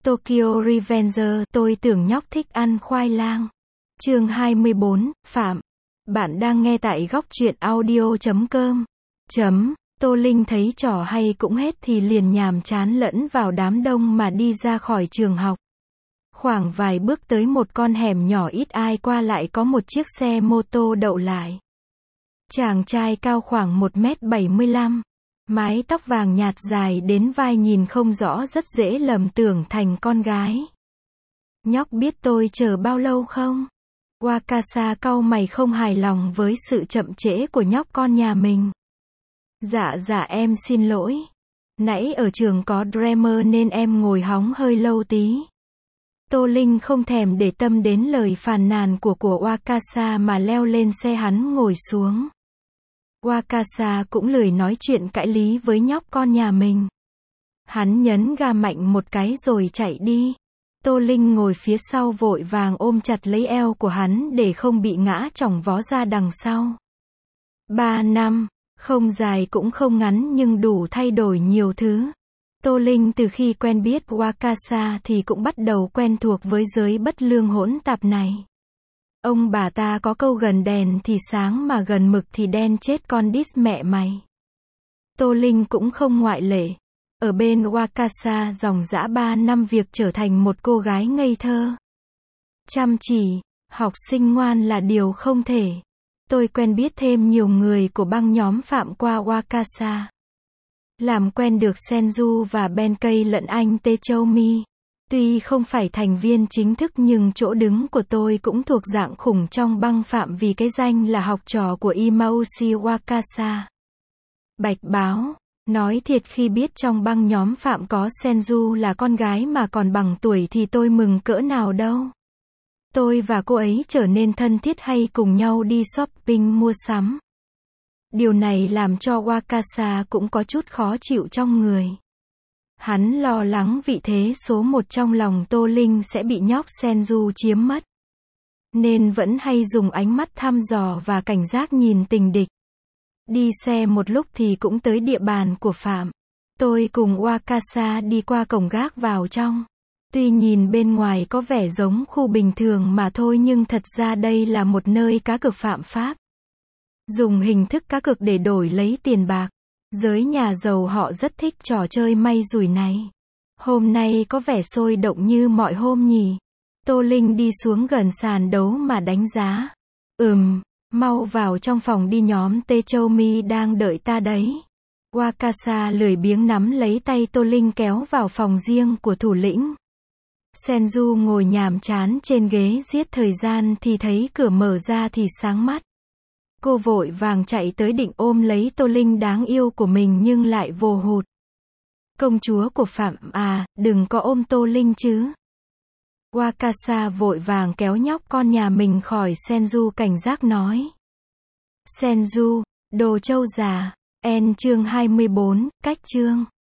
Tokyo Revenger, tôi tưởng nhóc thích ăn khoai lang. Chương 24, Phạm. Bạn đang nghe tại góc truyện audio.com. Tô Linh thấy trò hay cũng hết thì liền nhàm chán lẫn vào đám đông mà đi ra khỏi trường học. Khoảng vài bước tới một con hẻm nhỏ ít ai qua lại có một chiếc xe mô tô đậu lại. Chàng trai cao khoảng 1m75, mái tóc vàng nhạt dài đến vai nhìn không rõ rất dễ lầm tưởng thành con gái. Nhóc biết tôi chờ bao lâu không? Wakasa cau mày không hài lòng với sự chậm trễ của nhóc con nhà mình. Dạ em xin lỗi. Nãy ở trường có Dreamer nên em ngồi hóng hơi lâu tí. Tô Linh không thèm để tâm đến lời phàn nàn của Wakasa mà leo lên xe hắn ngồi xuống. Wakasa cũng lười nói chuyện cãi lý với nhóc con nhà mình. Hắn nhấn ga mạnh một cái rồi chạy đi. Tô Linh ngồi phía sau vội vàng ôm chặt lấy eo của hắn để không bị ngã chỏng vó ra đằng sau. 3 năm, không dài cũng không ngắn nhưng đủ thay đổi nhiều thứ. Tô Linh từ khi quen biết Wakasa thì cũng bắt đầu quen thuộc với giới bất lương hỗn tạp này. Ông bà ta có câu gần đèn thì sáng mà gần mực thì đen chết con đít mẹ mày. Tô Linh cũng không ngoại lệ. Ở bên Wakasa dòng dã 3 năm việc trở thành một cô gái ngây thơ, chăm chỉ, học sinh ngoan là điều không thể. Tôi quen biết thêm nhiều người của băng nhóm Phạm qua Wakasa. Làm quen được Senju và Benkei lẫn anh Techoumi. Tuy không phải thành viên chính thức nhưng chỗ đứng của tôi cũng thuộc dạng khủng trong băng Phạm vì cái danh là học trò của Imaushi Wakasa. Bạch báo. Nói thiệt khi biết trong băng nhóm Phạm có Senju là con gái mà còn bằng tuổi thì tôi mừng cỡ nào đâu. Tôi và cô ấy trở nên thân thiết hay cùng nhau đi shopping mua sắm. Điều này làm cho Wakasa cũng có chút khó chịu trong người. Hắn lo lắng vị thế số 1 trong lòng Tô Linh sẽ bị nhóc Senju chiếm mất. Nên vẫn hay dùng ánh mắt thăm dò và cảnh giác nhìn tình địch. Đi xe một lúc thì cũng tới địa bàn của Phạm. Tôi cùng Wakasa đi qua cổng gác vào trong. Tuy nhìn bên ngoài có vẻ giống khu bình thường mà thôi nhưng thật ra đây là một nơi cá cược phạm pháp. Dùng hình thức cá cược để đổi lấy tiền bạc. Giới nhà giàu họ rất thích trò chơi may rủi này. Hôm nay có vẻ sôi động như mọi hôm nhỉ. Tô Linh đi xuống gần sàn đấu mà đánh giá. Mau vào trong phòng đi, nhóm Techoumi đang đợi ta đấy. Wakasa lười biếng nắm lấy tay Tô Linh kéo vào phòng riêng của thủ lĩnh. Senju ngồi nhàm chán trên ghế giết thời gian thì thấy cửa mở ra thì sáng mắt. Cô vội vàng chạy tới định ôm lấy Tô Linh đáng yêu của mình nhưng lại vồ hụt. Công chúa của Phạm à, đừng có ôm Tô Linh chứ. Wakasa vội vàng kéo nhóc con nhà mình khỏi Senju cảnh giác nói. Senju, đồ trâu già. Chương 24, cách chương.